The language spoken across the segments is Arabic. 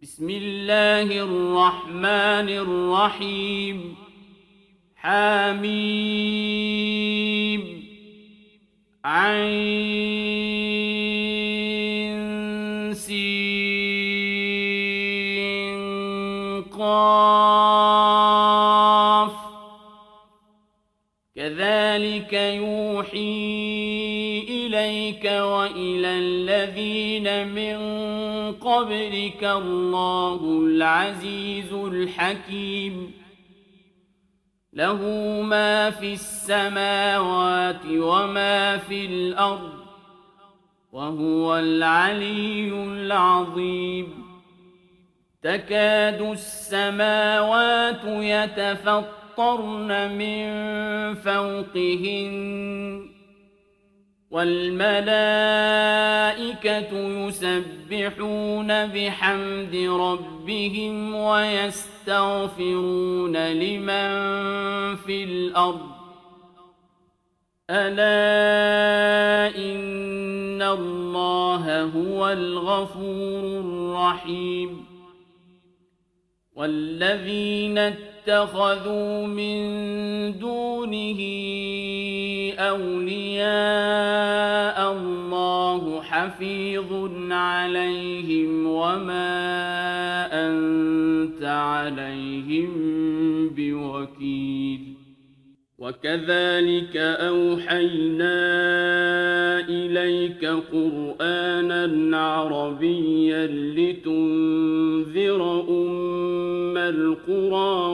بسم الله الرحمن الرحيم حميم عين سين قاف كذلك يوحي إليك وإلى الذين من قبلك الله العزيز الحكيم له ما في السماوات وما في الأرض وهو العلي العظيم تكاد السماوات يتفطرن من فوقهن والملائكة يسبحون بحمد ربهم ويستغفرون لمن في الأرض ألا إن الله هو الغفور الرحيم والذين اتخذوا من دونه أولياء الله حفيظ عليهم وما أنت عليهم بوكيل وكذلك أوحينا إليك قرآنا عربيا لتنذر أم القرى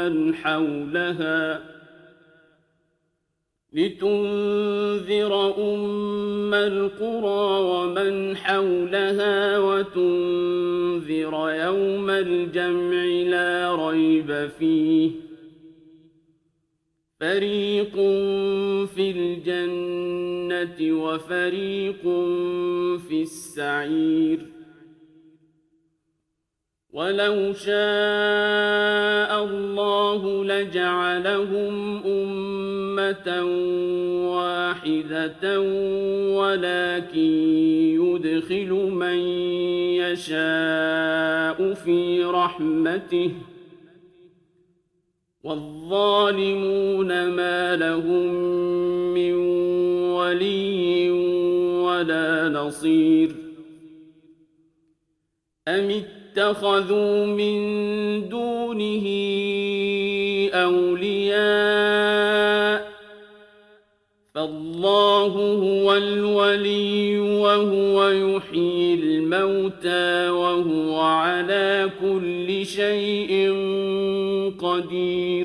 ومن حولها وتنذر يوم الجمع لا ريب فيه فريق في الجنة وفريق في السعير ولو شاء الله لجعلهم أمة واحدة ولكن يدخل من يشاء في رحمته والظالمون ما لهم من ولي ولا نصير أم اتخذوا من دونه أولياء فالله هو الولي وهو يحيي الموتى وهو على كل شيء قدير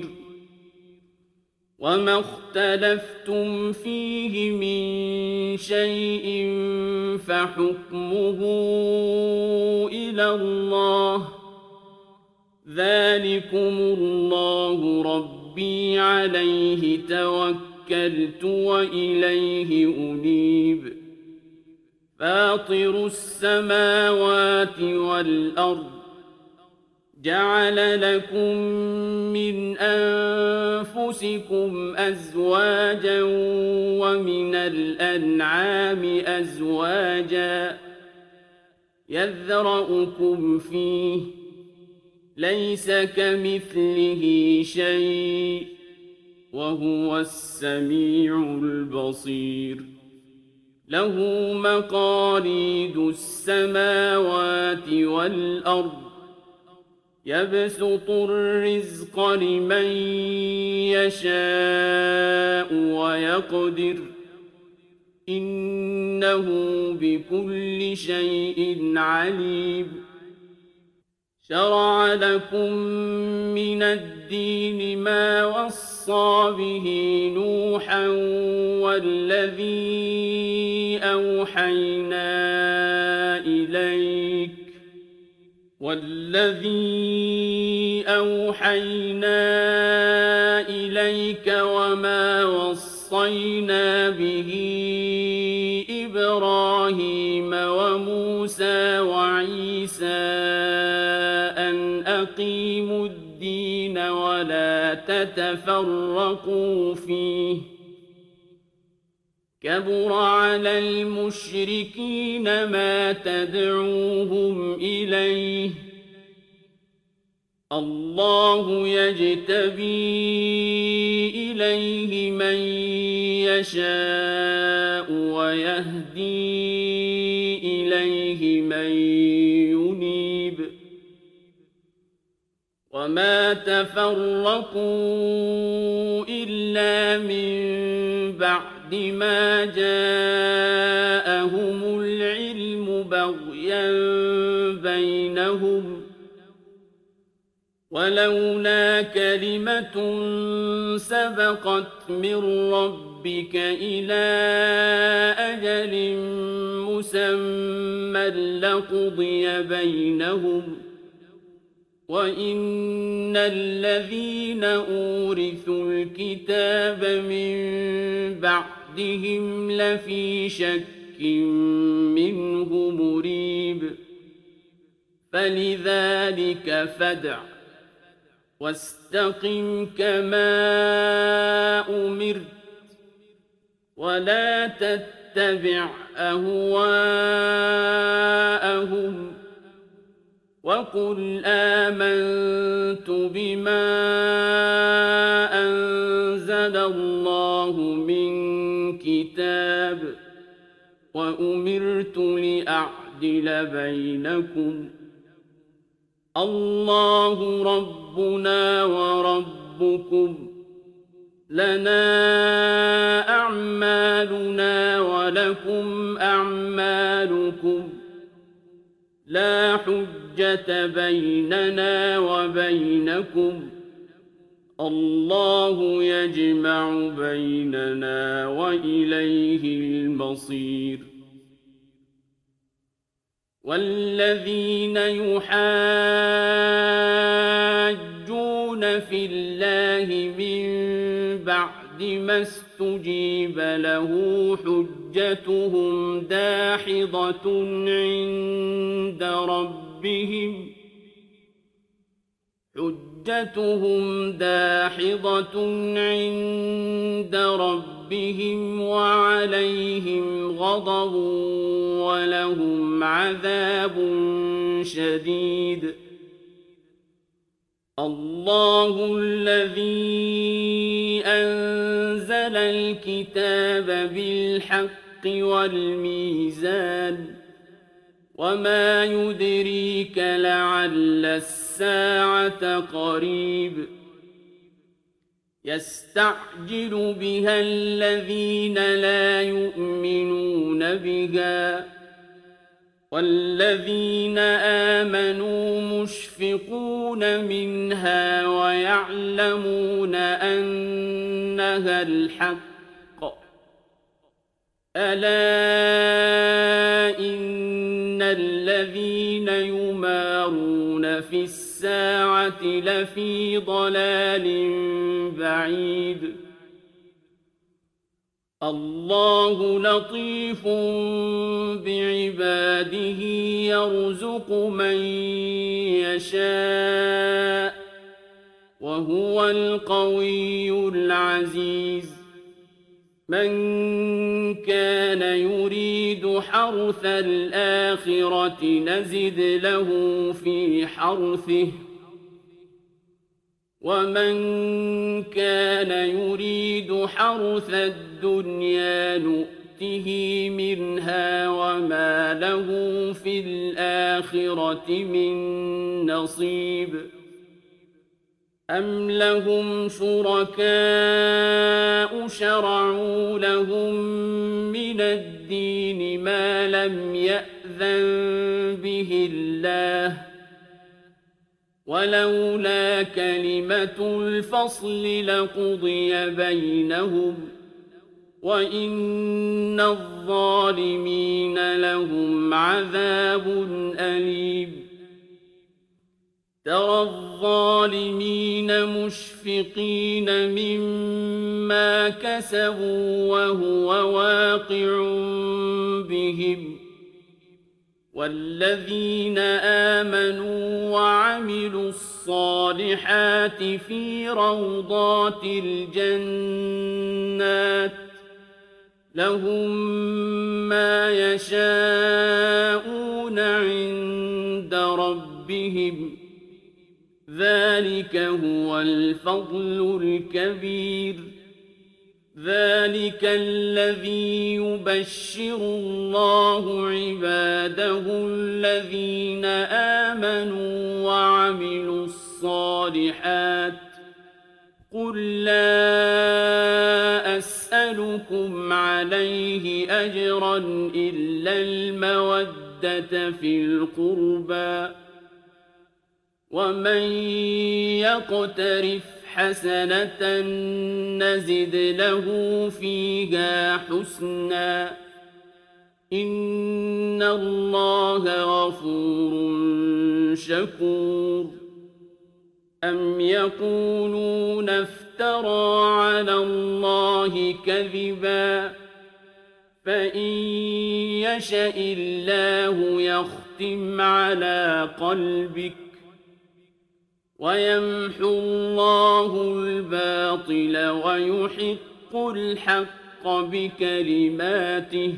وما اختلفتم فيه من شيء فحكمه إلى الله ذلكم الله ربي عليه توكلت وإليه أنيب فاطر السماوات والأرض جعل لكم من أنفسكم أزواجا ومن الأنعام أزواجا يذرأكم فيه ليس كمثله شيء وهو السميع البصير له مقاليد السماوات والأرض يبسط الرزق لمن يشاء ويقدر إنه بكل شيء عليم شرع لكم من الدين ما وصى به نوحا والذي أوحينا إليك وما وصينا به إبراهيم وموسى وعيسى أن أقيموا الدين ولا تتفرقوا فيه كبر على المشركين ما تدعوهم إليه الله يجتبي إليه من يشاء ويهدي إليه من ينيب وما تفرقوا إلا من بعد ما جاءهم العلم بغيا بينهم ولولا كلمة سبقت من ربك إلى أجل مسمى لقضي بينهم وإن الذين أورثوا الكتاب من بعدهم لفي شك منه مريب فلذلك فادع واستقم كما أمرت ولا تتبع أهواءهم وقل آمنت بما أنزل الله من كتاب وأمرت لأعدل بينكم الله ربنا وربكم لنا أعمالنا ولكم أعمالكم لا حجة بيننا وبينكم الله يجمع بيننا وإليه المصير والذين يحاجون في الله من بعد ما استجيب له حجتهم داحضة عند ربهم وعليهم غضب ولهم عذاب شديد الله الذي أنزل الكتاب بالحق والميزان وما يدريك لعل الساعة قريب يستعجل بها الذين لا يؤمنون بها والذين آمنوا مشفقون منها ويعلمون أنها الحق ألا إن الذين يمارون في الساعة لفي ضلال بعيد الله لطيف بعباده يرزق من يشاء وهو القوي العزيز من كان يريد حرث الآخرة نزد له في حرثه ومن كان يريد حرث الدنيا نؤته منها وما له في الآخرة من نصيب أم لهم شركاء شرعوا لهم من الدين ما لم يأذن به الله ولولا كلمة الفصل لقضي بينهم وإن الظالمين لهم عذاب أليم ترى الظالمين مشفقين مما كسبوا وهو واقع بهم والذين آمنوا وعملوا الصالحات في روضات الجنات لهم ما يشاءون عند ربهم ذلك هو الفضل الكبير. ذلك الذي يبشر الله عباده الذين آمنوا وعملوا الصالحات. قل لا أسألكم عليه أجرا إلا المودة في القربى، ومن يقترف حسنة نزد له فيها حسنا، إن الله غفور شكور. أم يقولون افترى على الله كذبا، فإن يشأ الله يختم على قلبك ويمحو الله الباطل ويحق الحق بكلماته،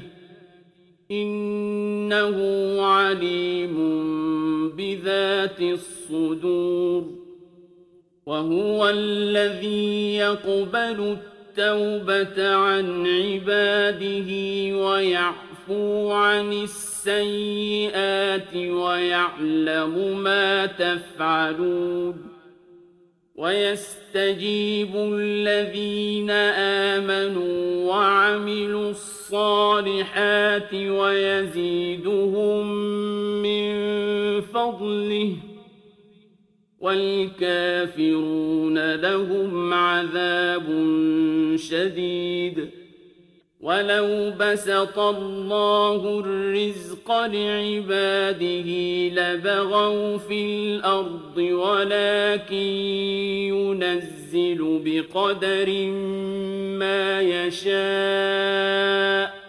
إنه عليم بذات الصدور. وهو الذي يقبل التوبة عن عباده ويعفو عن السيئات ويعلم ما تفعلون. ويستجيب الذين آمنوا وعملوا الصالحات ويزيدهم من فضله، والكافرون لهم عذاب شديد. ولو بسط الله الرزق لعباده لبغوا في الأرض، ولكن ينزل بقدر ما يشاء،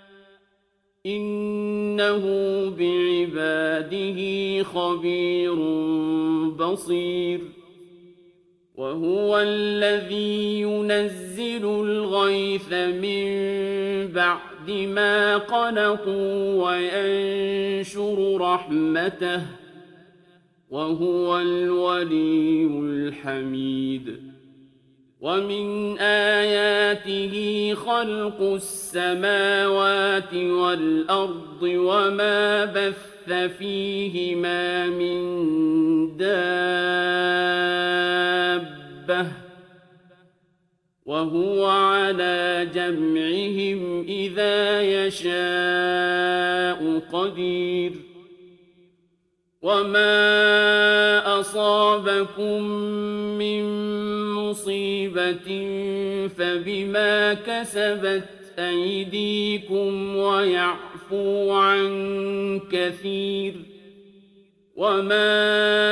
إنه بعباده خبير بصير. وهو الذي ينزل الغيث من بعد ما قنطوا وينشر رحمته، وهو الولي الحميد. ومن آياته خلق السماوات والأرض وما بث فيهما من دابة، وهو على جمعهم إذا يشاء قدير. وما أصابكم من مصيبة فبما كسبت أيديكم ويعفو عن كثير. وما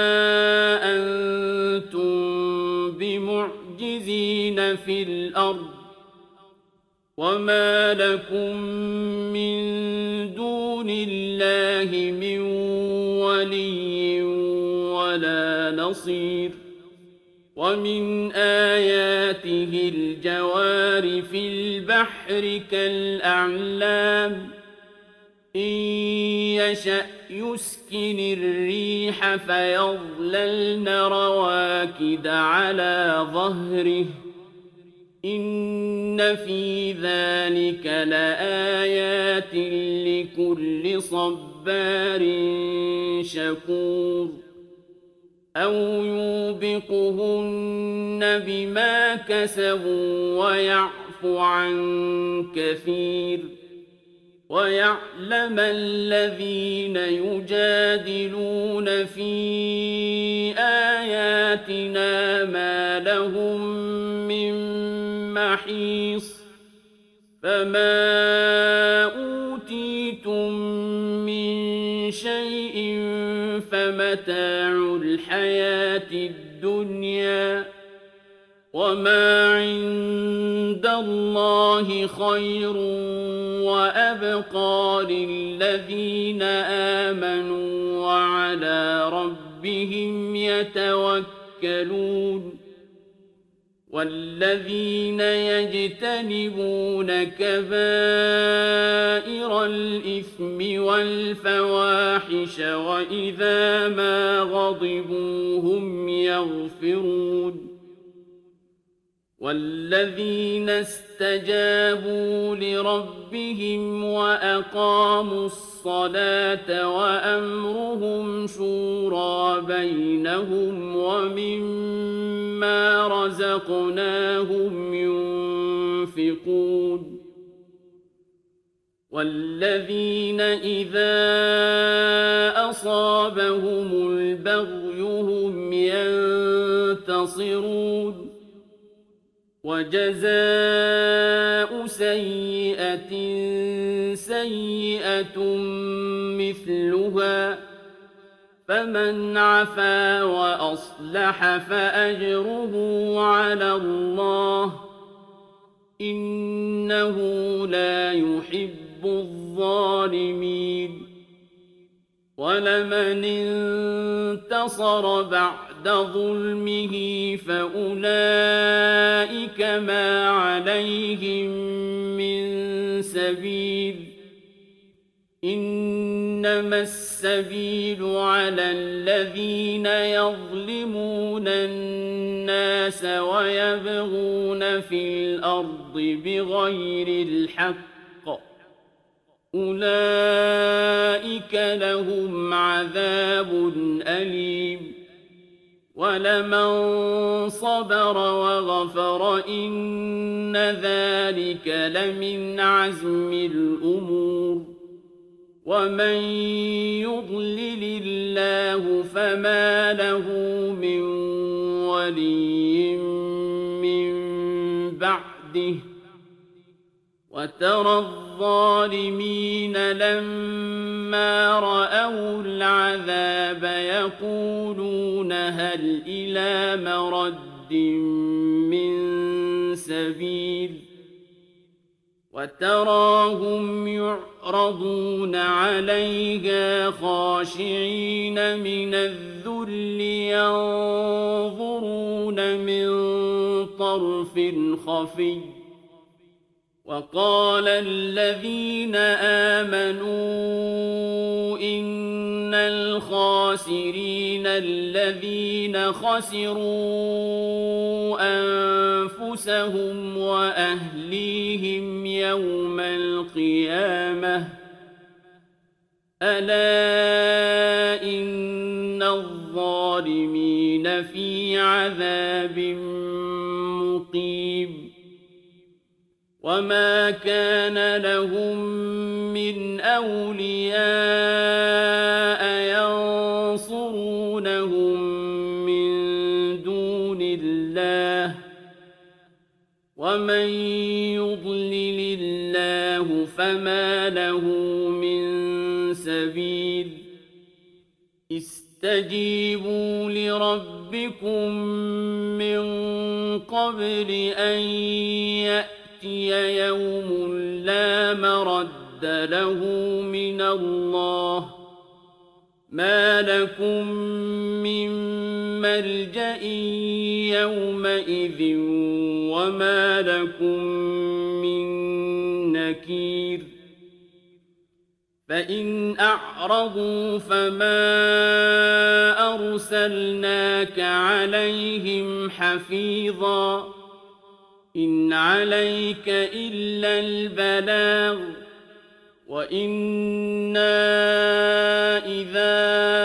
أنتم بمعجزين في الأرض، وما لكم من دون الله من ولي ولا نصير. ومن آياته الجوار في البحر كالأعلام، إن يشأ يسكن الريح فيظللن رواكد على ظهره، إن في ذلك لآيات لكل صبار شكور. أو يوبقهن بما كسبوا ويعفو عن كثير. ويعلم الذين يجادلون في آياتنا ما لهم من محيص. فما أوتيتم من شيء فمتاع الحياة الدنيا، وما عند الله خير وأبقى للذين آمنوا وعلى ربهم يتوكلون. والذين يجتنبون كبائر الإثم والفواحش وإذا ما غضبوا هم يغفرون والذين استجابوا لربهم وأقاموا الصلاة وأمرهم شورى بينهم ومما رزقناهم ينفقون والذين إذا أصابهم البغي هم ينتصرون وجزاء سيئة سيئة مثلها فمن عفا وأصلح فأجره على الله إنه لا يحب الظالمين ولمن انتصر بعد ظلمه فأولئك ما عليهم من سبيل إنما السبيل على الذين يظلمون الناس ويبغون في الأرض بغير الحق أولئك لهم عذاب أليم ولمن صبر وغفر إن ذلك لمن عزم الأمور ومن يضلل الله فما له من ولي من بعده وترى الظالمين لما رأوا العذاب يقولون هل إلى مرد من سبيل وتراهم يعرضون عليها خاشعين من الذل ينظرون من طرف خفي وقال الذين آمنوا إن الخاسرين الذين خسروا أنفسهم وأهليهم يوم القيامة ألا إن الظالمين في عذاب مقيم وما كان لهم من أولياء ينصرونهم من دون الله ومن يضلل الله فما له من سبيل استجيبوا لربكم من قبل أن يأتي يوم لا مرد له من الله ما لكم من ملجأ يومئذ وما لكم من نكير فإن أعرضوا فما أرسلناك عليهم حفيظا إن عليك إلا البلاغ وإنا إذا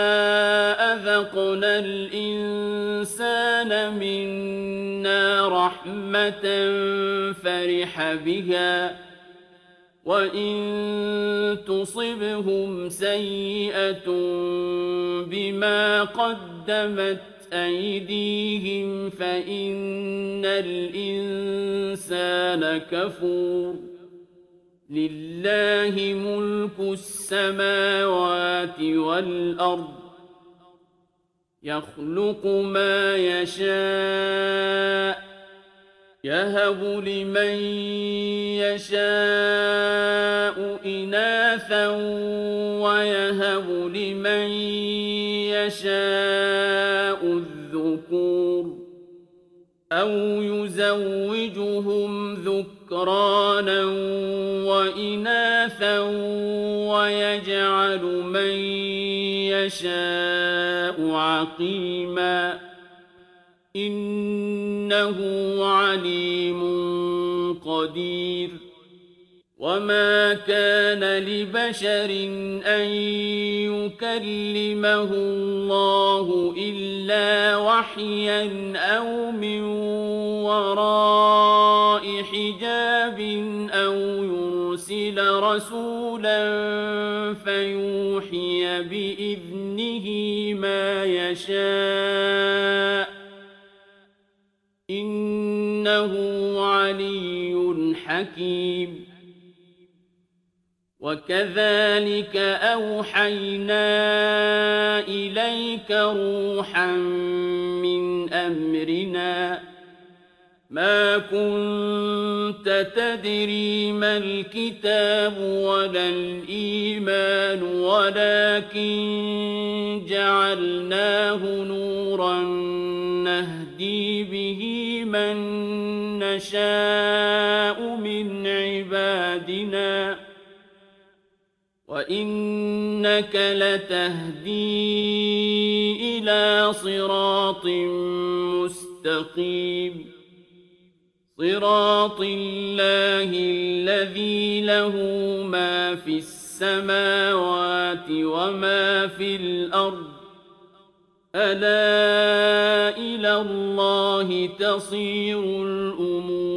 أذقنا الإنسان منا رحمة فرح بها وإن تصبهم سيئة بما قدمت أيديهم فإن الإنسان كفور لله ملك السماوات والأرض يخلق ما يشاء يهب لمن يشاء إناثا ويهب لمن يشاء الذكور أَوْ يُزَوِّجُهُمْ ذُكْرَانًا وَإِنَاثًا وَيَجْعَلُ مَن يَشَاءُ عَقِيمًا ۚ إِنَّهُ عَلِيمٌ قَدِيرٌ. وَمَا كَانَ لِبَشَرٍ أَن يُكَلِّمَهُ اللَّهُ إِلَّا وَحْيًا أَوْ مِن وَرَاءِ حِجَابٍ أَوْ يُرْسِلَ رَسُولًا فَيُوحِيَ بِإِذْنِهِ مَا يَشَاءُ ۚ إِنَّهُ عَلِيٌّ حَكِيمٌ. وَكَذَٰلِكَ أَوْحَيْنَا إِلَيْكَ رُوحًا مِّنْ أَمْرِنَا ۚ مَا كُنتَ تَدْرِي مَا الْكِتَابُ وَلَا الْإِيمَانُ وَلَٰكِن جَعَلْنَاهُ نُورًا نَّهْدِي بِهِ مَن نَّشَاءُ مِنْ عِبَادِنَا ۚ وَإِنَّكَ لَتَهْدِي إِلَىٰ صِرَاطٍ مُّسْتَقِيمٍ، صِرَاطِ اللَّهِ الَّذِي لَهُ مَا فِي السَّمَاوَاتِ وَمَا فِي الْأَرْضِ ۗ أَلَا إِلَى اللَّهِ تَصِيرُ الْأُمُورُ.